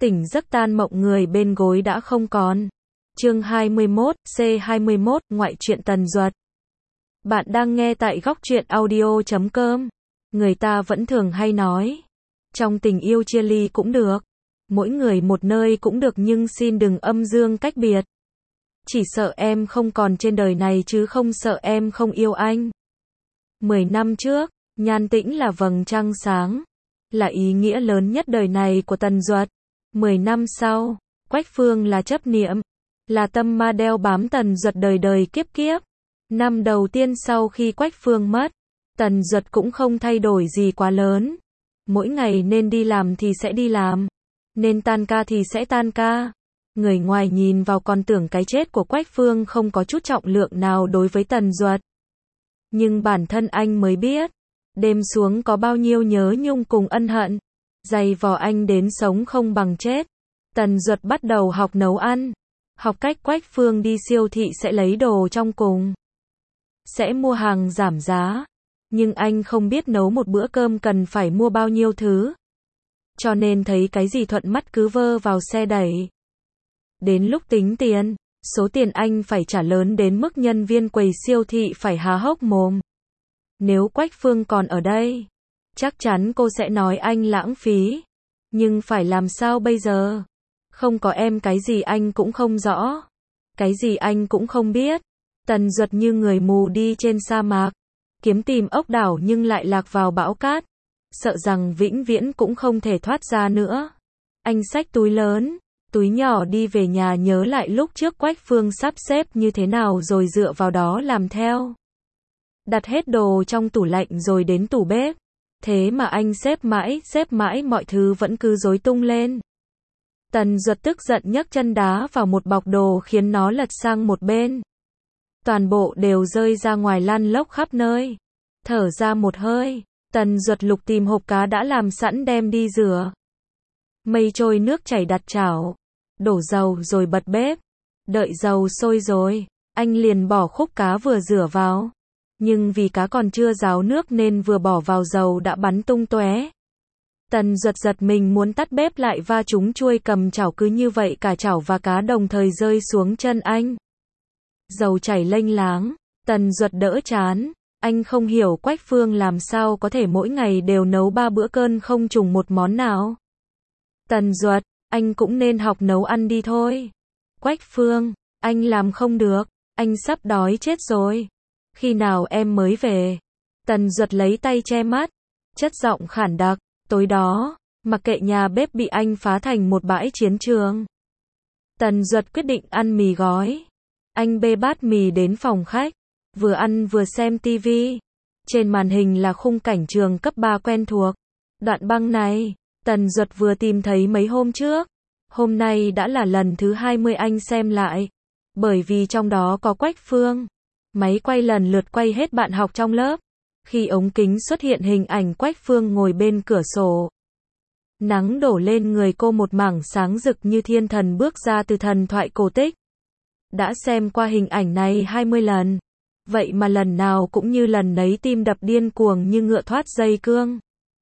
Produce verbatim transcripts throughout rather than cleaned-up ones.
Tỉnh giấc tan mộng người bên gối đã không còn. Chương hai mươi mốt, C hai mươi mốt, ngoại truyện Tần Duật. Bạn đang nghe tại góc truyện audio chấm com. Người ta vẫn thường hay nói, trong tình yêu chia ly cũng được, mỗi người một nơi cũng được, nhưng xin đừng âm dương cách biệt. Chỉ sợ em không còn trên đời này chứ không sợ em không yêu anh. Mười năm trước, Nhan Tĩnh là vầng trăng sáng, là ý nghĩa lớn nhất đời này của Tần Duật. Mười năm sau, Quách Phương là chấp niệm, là tâm ma đeo bám Tần Duật đời đời kiếp kiếp. Năm đầu tiên sau khi Quách Phương mất, Tần Duật cũng không thay đổi gì quá lớn. Mỗi ngày nên đi làm thì sẽ đi làm, nên tan ca thì sẽ tan ca. Người ngoài nhìn vào còn tưởng cái chết của Quách Phương không có chút trọng lượng nào đối với Tần Duật. Nhưng bản thân anh mới biết, đêm xuống có bao nhiêu nhớ nhung cùng ân hận, dày vò anh đến sống không bằng chết. Tần Duật bắt đầu học nấu ăn, học cách Quách Phương đi siêu thị sẽ lấy đồ trong cùng, sẽ mua hàng giảm giá. Nhưng anh không biết nấu một bữa cơm cần phải mua bao nhiêu thứ, cho nên thấy cái gì thuận mắt cứ vơ vào xe đẩy. Đến lúc tính tiền, số tiền anh phải trả lớn đến mức nhân viên quầy siêu thị phải há hốc mồm. Nếu Quách Phương còn ở đây, chắc chắn cô sẽ nói anh lãng phí. Nhưng phải làm sao bây giờ? Không có em cái gì anh cũng không rõ, cái gì anh cũng không biết. Tần Duật như người mù đi trên sa mạc, kiếm tìm ốc đảo nhưng lại lạc vào bão cát, sợ rằng vĩnh viễn cũng không thể thoát ra nữa. Anh xách túi lớn, túi nhỏ đi về nhà, nhớ lại lúc trước Quách Phương sắp xếp như thế nào rồi dựa vào đó làm theo. Đặt hết đồ trong tủ lạnh rồi đến tủ bếp. Thế mà anh xếp mãi, xếp mãi mọi thứ vẫn cứ rối tung lên. Tần Duật tức giận nhấc chân đá vào một bọc đồ khiến nó lật sang một bên. Toàn bộ đều rơi ra ngoài lăn lóc khắp nơi. Thở ra một hơi, Tần Duật lục tìm hộp cá đã làm sẵn đem đi rửa. Mây trôi nước chảy đặt chảo, đổ dầu rồi bật bếp. Đợi dầu sôi rồi, anh liền bỏ khúc cá vừa rửa vào. Nhưng vì cá còn chưa ráo nước nên vừa bỏ vào dầu đã bắn tung tóe. Tần Duật giật mình muốn tắt bếp lại va trúng chuôi cầm chảo, cứ như vậy cả chảo và cá đồng thời rơi xuống chân anh. Dầu chảy lênh láng, Tần Duật đỡ chán. Anh không hiểu Quách Phương làm sao có thể mỗi ngày đều nấu ba bữa cơm không trùng một món nào. Tần Duật, anh cũng nên học nấu ăn đi thôi. Quách Phương, anh làm không được, anh sắp đói chết rồi. Khi nào em mới về? Tần Duật lấy tay che mắt, chất giọng khản đặc. Tối đó, mặc kệ nhà bếp bị anh phá thành một bãi chiến trường, Tần Duật quyết định ăn mì gói. Anh bê bát mì đến phòng khách, vừa ăn vừa xem tivi. Trên màn hình là khung cảnh trường cấp ba quen thuộc. Đoạn băng này, Tần Duật vừa tìm thấy mấy hôm trước. Hôm nay đã là lần thứ hai mươi anh xem lại. Bởi vì trong đó có Quách Phương. Máy quay lần lượt quay hết bạn học trong lớp. Khi ống kính xuất hiện hình ảnh Quách Phương ngồi bên cửa sổ. Nắng đổ lên người cô một mảng sáng rực như thiên thần bước ra từ thần thoại cổ tích. Đã xem qua hình ảnh này hai mươi lần. Vậy mà lần nào cũng như lần nấy tim đập điên cuồng như ngựa thoát dây cương.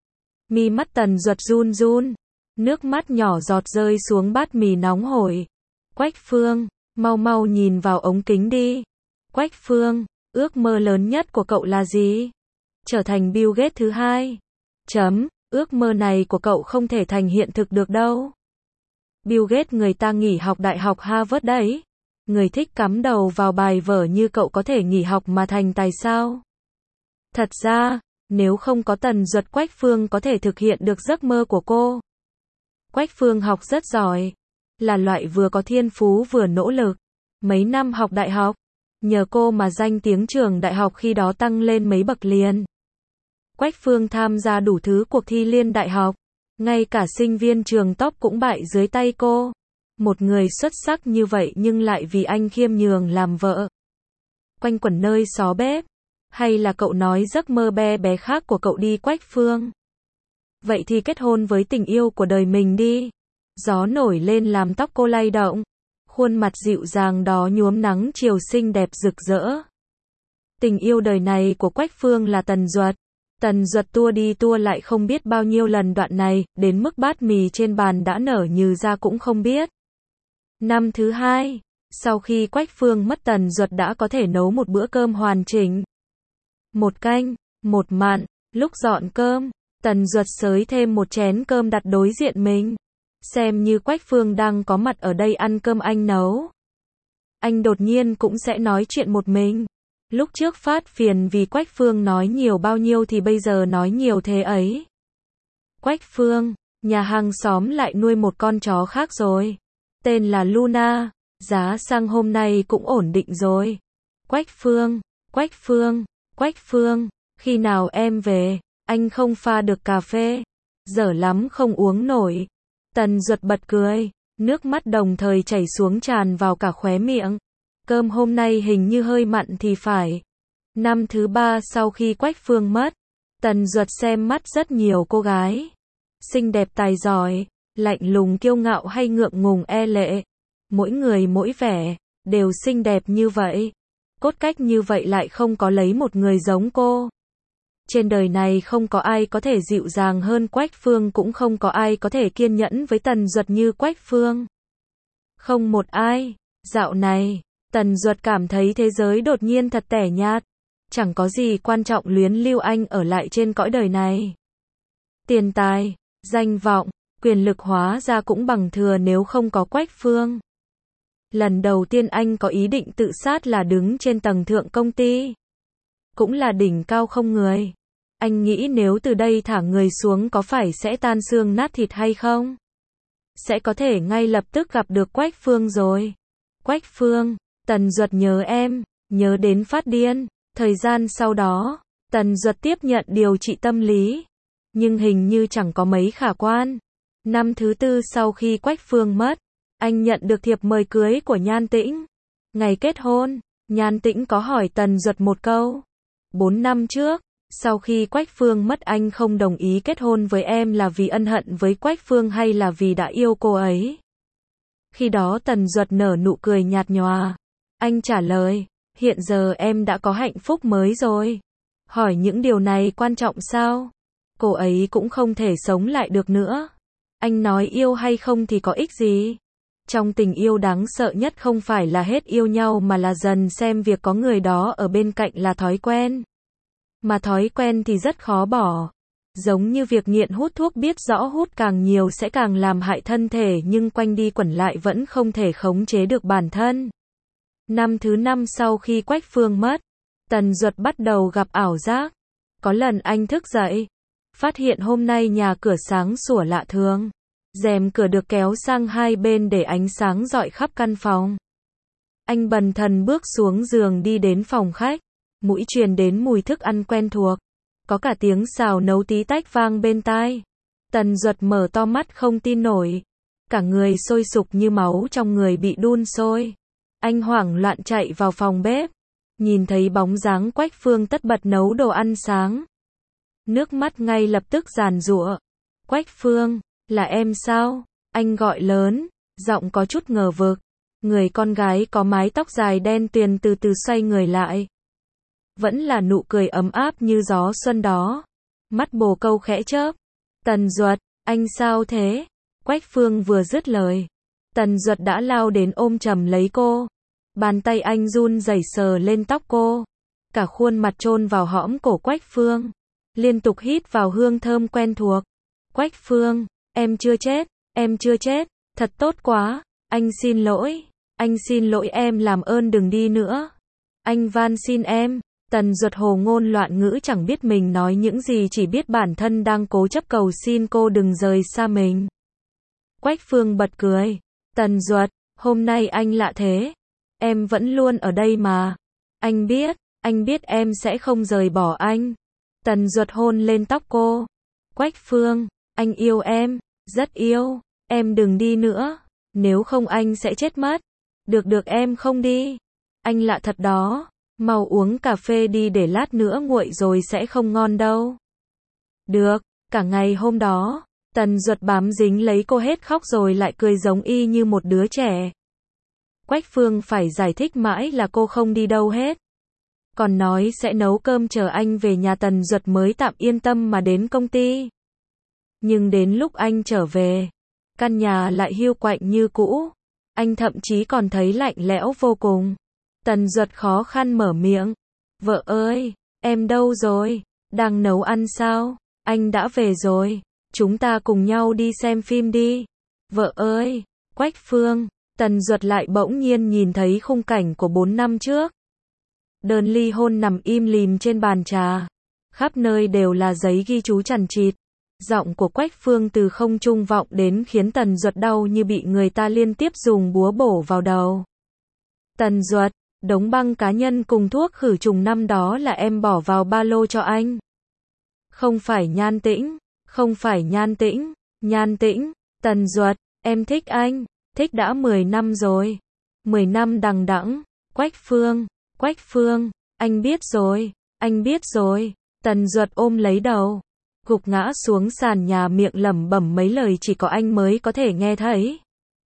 Mi mắt Tần Duật run run. Nước mắt nhỏ giọt rơi xuống bát mì nóng hổi. Quách Phương, mau mau nhìn vào ống kính đi. Quách Phương, ước mơ lớn nhất của cậu là gì? Trở thành Bill Gates thứ hai. Chấm, ước mơ này của cậu không thể thành hiện thực được đâu. Bill Gates người ta nghỉ học đại học Harvard đấy. Người thích cắm đầu vào bài vở như cậu có thể nghỉ học mà thành tài sao? Thật ra, nếu không có Tần Duật, Quách Phương có thể thực hiện được giấc mơ của cô. Quách Phương học rất giỏi, là loại vừa có thiên phú vừa nỗ lực. Mấy năm học đại học, nhờ cô mà danh tiếng trường đại học khi đó tăng lên mấy bậc liền. Quách Phương tham gia đủ thứ cuộc thi liên đại học, ngay cả sinh viên trường top cũng bại dưới tay cô. Một người xuất sắc như vậy nhưng lại vì anh khiêm nhường làm vợ. Quanh quẩn nơi xó bếp. Hay là cậu nói giấc mơ bé bé khác của cậu đi Quách Phương? Vậy thì kết hôn với tình yêu của đời mình đi. Gió nổi lên làm tóc cô lay động. Khuôn mặt dịu dàng đó nhuốm nắng chiều xinh đẹp rực rỡ. Tình yêu đời này của Quách Phương là Tần Duật. Tần Duật tua đi tua lại không biết bao nhiêu lần đoạn này, đến mức bát mì trên bàn đã nở nhừ ra cũng không biết. Năm thứ hai, sau khi Quách Phương mất Tần Duật đã có thể nấu một bữa cơm hoàn chỉnh. Một canh, một mặn, lúc dọn cơm, Tần Duật xới thêm một chén cơm đặt đối diện mình. Xem như Quách Phương đang có mặt ở đây ăn cơm anh nấu. Anh đột nhiên cũng sẽ nói chuyện một mình. Lúc trước phát phiền vì Quách Phương nói nhiều bao nhiêu thì bây giờ nói nhiều thế ấy. Quách Phương, nhà hàng xóm lại nuôi một con chó khác rồi. Tên là Luna, giá xăng hôm nay cũng ổn định rồi. Quách Phương, Quách Phương, Quách Phương, khi nào em về, anh không pha được cà phê. Dở lắm không uống nổi. Tần Duật bật cười, nước mắt đồng thời chảy xuống tràn vào cả khóe miệng. Cơm hôm nay hình như hơi mặn thì phải. Năm thứ ba sau khi Quách Phương mất, Tần Duật xem mắt rất nhiều cô gái. Xinh đẹp tài giỏi, lạnh lùng kiêu ngạo hay ngượng ngùng e lệ. Mỗi người mỗi vẻ, đều xinh đẹp như vậy. Cốt cách như vậy lại không có lấy một người giống cô. Trên đời này không có ai có thể dịu dàng hơn Quách Phương, cũng không có ai có thể kiên nhẫn với Tần Duật như Quách Phương. Không một ai. Dạo này, Tần Duật cảm thấy thế giới đột nhiên thật tẻ nhạt. Chẳng có gì quan trọng luyến lưu anh ở lại trên cõi đời này. Tiền tài, danh vọng, quyền lực hóa ra cũng bằng thừa nếu không có Quách Phương. Lần đầu tiên anh có ý định tự sát là đứng trên tầng thượng công ty. Cũng là đỉnh cao không người. Anh nghĩ nếu từ đây thả người xuống có phải sẽ tan xương nát thịt hay không? Sẽ có thể ngay lập tức gặp được Quách Phương rồi. Quách Phương, Tần Duật nhớ em, nhớ đến phát điên. Thời gian sau đó, Tần Duật tiếp nhận điều trị tâm lý. Nhưng hình như chẳng có mấy khả quan. Năm thứ tư sau khi Quách Phương mất, anh nhận được thiệp mời cưới của Nhan Tĩnh. Ngày kết hôn, Nhan Tĩnh có hỏi Tần Duật một câu. Bốn năm trước, sau khi Quách Phương mất anh không đồng ý kết hôn với em là vì ân hận với Quách Phương hay là vì đã yêu cô ấy? Khi đó Tần Duật nở nụ cười nhạt nhòa. Anh trả lời, hiện giờ em đã có hạnh phúc mới rồi. Hỏi những điều này quan trọng sao? Cô ấy cũng không thể sống lại được nữa. Anh nói yêu hay không thì có ích gì? Trong tình yêu đáng sợ nhất không phải là hết yêu nhau mà là dần xem việc có người đó ở bên cạnh là thói quen. Mà thói quen thì rất khó bỏ. Giống như việc nghiện hút thuốc, biết rõ hút càng nhiều sẽ càng làm hại thân thể nhưng quanh đi quẩn lại vẫn không thể khống chế được bản thân. Năm thứ năm sau khi Quách Phương mất, Tần Duật bắt đầu gặp ảo giác. Có lần anh thức dậy, phát hiện hôm nay nhà cửa sáng sủa lạ thường. Rèm cửa được kéo sang hai bên để ánh sáng rọi khắp căn phòng. Anh bần thần bước xuống giường đi đến phòng khách. Mũi truyền đến mùi thức ăn quen thuộc. Có cả tiếng xào nấu tí tách vang bên tai. Tần Duật mở to mắt không tin nổi. Cả người sôi sục như máu trong người bị đun sôi. Anh hoảng loạn chạy vào phòng bếp. Nhìn thấy bóng dáng Quách Phương tất bật nấu đồ ăn sáng. Nước mắt ngay lập tức giàn giụa. Quách Phương, là em sao? Anh gọi lớn, giọng có chút ngờ vực. Người con gái có mái tóc dài đen tuyền từ từ xoay người lại. Vẫn là nụ cười ấm áp như gió xuân đó. Mắt bồ câu khẽ chớp. Tần Duật, anh sao thế? Quách Phương vừa dứt lời, Tần Duật đã lao đến ôm chầm lấy cô. Bàn tay anh run rẩy sờ lên tóc cô. Cả khuôn mặt chôn vào hõm cổ Quách Phương. Liên tục hít vào hương thơm quen thuộc. Quách Phương, em chưa chết, em chưa chết, thật tốt quá. Anh xin lỗi, anh xin lỗi em, làm ơn đừng đi nữa. Anh van xin em. Tần Duật hồ ngôn loạn ngữ chẳng biết mình nói những gì, chỉ biết bản thân đang cố chấp cầu xin cô đừng rời xa mình. Quách Phương bật cười. Tần Duật, hôm nay anh lạ thế. Em vẫn luôn ở đây mà. Anh biết, anh biết em sẽ không rời bỏ anh. Tần Duật hôn lên tóc cô. Quách Phương, anh yêu em, rất yêu. Em đừng đi nữa, nếu không anh sẽ chết mất. Được được, em không đi. Anh lạ thật đó. Mau uống cà phê đi, để lát nữa nguội rồi sẽ không ngon đâu. Được, cả ngày hôm đó, Tần Duật bám dính lấy cô hết khóc rồi lại cười giống y như một đứa trẻ. Quách Phương phải giải thích mãi là cô không đi đâu hết. Còn nói sẽ nấu cơm chờ anh về nhà. Tần Duật mới tạm yên tâm mà đến công ty. Nhưng đến lúc anh trở về, căn nhà lại hiu quạnh như cũ. Anh thậm chí còn thấy lạnh lẽo vô cùng. Tần Duật khó khăn mở miệng. Vợ ơi, em đâu rồi? Đang nấu ăn sao? Anh đã về rồi. Chúng ta cùng nhau đi xem phim đi. Vợ ơi, Quách Phương. Tần Duật lại bỗng nhiên nhìn thấy khung cảnh của bốn năm trước. Đơn ly hôn nằm im lìm trên bàn trà. Khắp nơi đều là giấy ghi chú chằng chịt. Giọng của Quách Phương từ không trung vọng đến khiến Tần Duật đau như bị người ta liên tiếp dùng búa bổ vào đầu. Tần Duật, đống băng cá nhân cùng thuốc khử trùng năm đó là em bỏ vào ba lô cho anh. Không phải Nhan Tĩnh, không phải Nhan Tĩnh, Nhan Tĩnh, Tần Duật, em thích anh, thích đã mười năm rồi. mười năm đằng đẵng. Quách Phương, Quách Phương, anh biết rồi, anh biết rồi. Tần Duật ôm lấy đầu, gục ngã xuống sàn nhà, miệng lẩm bẩm mấy lời chỉ có anh mới có thể nghe thấy.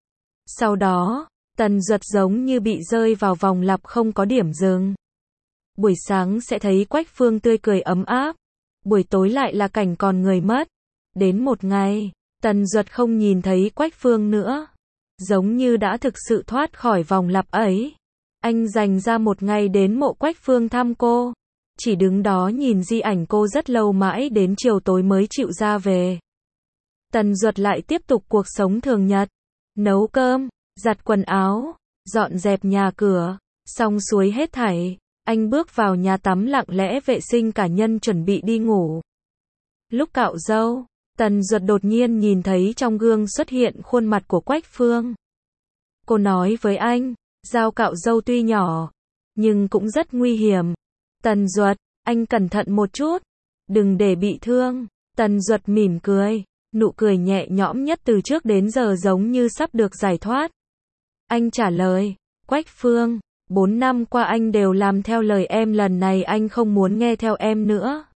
Sau đó, Tần Duật giống như bị rơi vào vòng lặp không có điểm dừng. Buổi sáng sẽ thấy Quách Phương tươi cười ấm áp, buổi tối lại là cảnh còn người mất. Đến một ngày, Tần Duật không nhìn thấy Quách Phương nữa, giống như đã thực sự thoát khỏi vòng lặp ấy. Anh dành ra một ngày đến mộ Quách Phương thăm cô, chỉ đứng đó nhìn di ảnh cô rất lâu, mãi đến chiều tối mới chịu ra về. Tần Duật lại tiếp tục cuộc sống thường nhật, nấu cơm, giặt quần áo, dọn dẹp nhà cửa, xong xuôi hết thảy, anh bước vào nhà tắm lặng lẽ vệ sinh cả nhân chuẩn bị đi ngủ. Lúc cạo râu, Tần Duật đột nhiên nhìn thấy trong gương xuất hiện khuôn mặt của Quách Phương. Cô nói với anh, dao cạo râu tuy nhỏ, nhưng cũng rất nguy hiểm. Tần Duật, anh cẩn thận một chút, đừng để bị thương. Tần Duật mỉm cười, nụ cười nhẹ nhõm nhất từ trước đến giờ, giống như sắp được giải thoát. Anh trả lời, Quách Phương, bốn năm qua anh đều làm theo lời em, lần này anh không muốn nghe theo em nữa.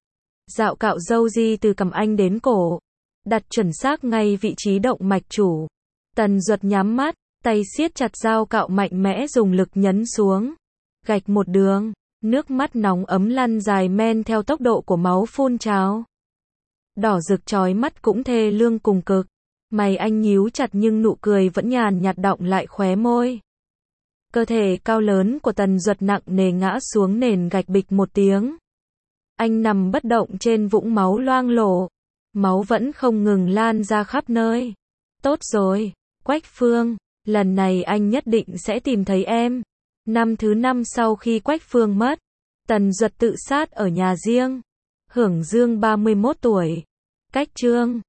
Dạo cạo râu di từ cằm anh đến cổ, đặt chuẩn xác ngay vị trí động mạch chủ. Tần Duật nhắm mắt, tay siết chặt dao cạo, mạnh mẽ dùng lực nhấn xuống, gạch một đường, nước mắt nóng ấm lăn dài men theo tốc độ của máu phun trào. Đỏ rực chói mắt cũng thê lương cùng cực. Mày anh nhíu chặt nhưng nụ cười vẫn nhàn nhạt đọng lại khóe môi. Cơ thể cao lớn của Tần Duật nặng nề ngã xuống nền gạch bịch một tiếng. Anh nằm bất động trên vũng máu loang lổ. Máu vẫn không ngừng lan ra khắp nơi. Tốt rồi, Quách Phương, lần này anh nhất định sẽ tìm thấy em. Năm thứ năm sau khi Quách Phương mất, Tần Duật tự sát ở nhà riêng, hưởng dương ba mươi mốt tuổi. Cách chương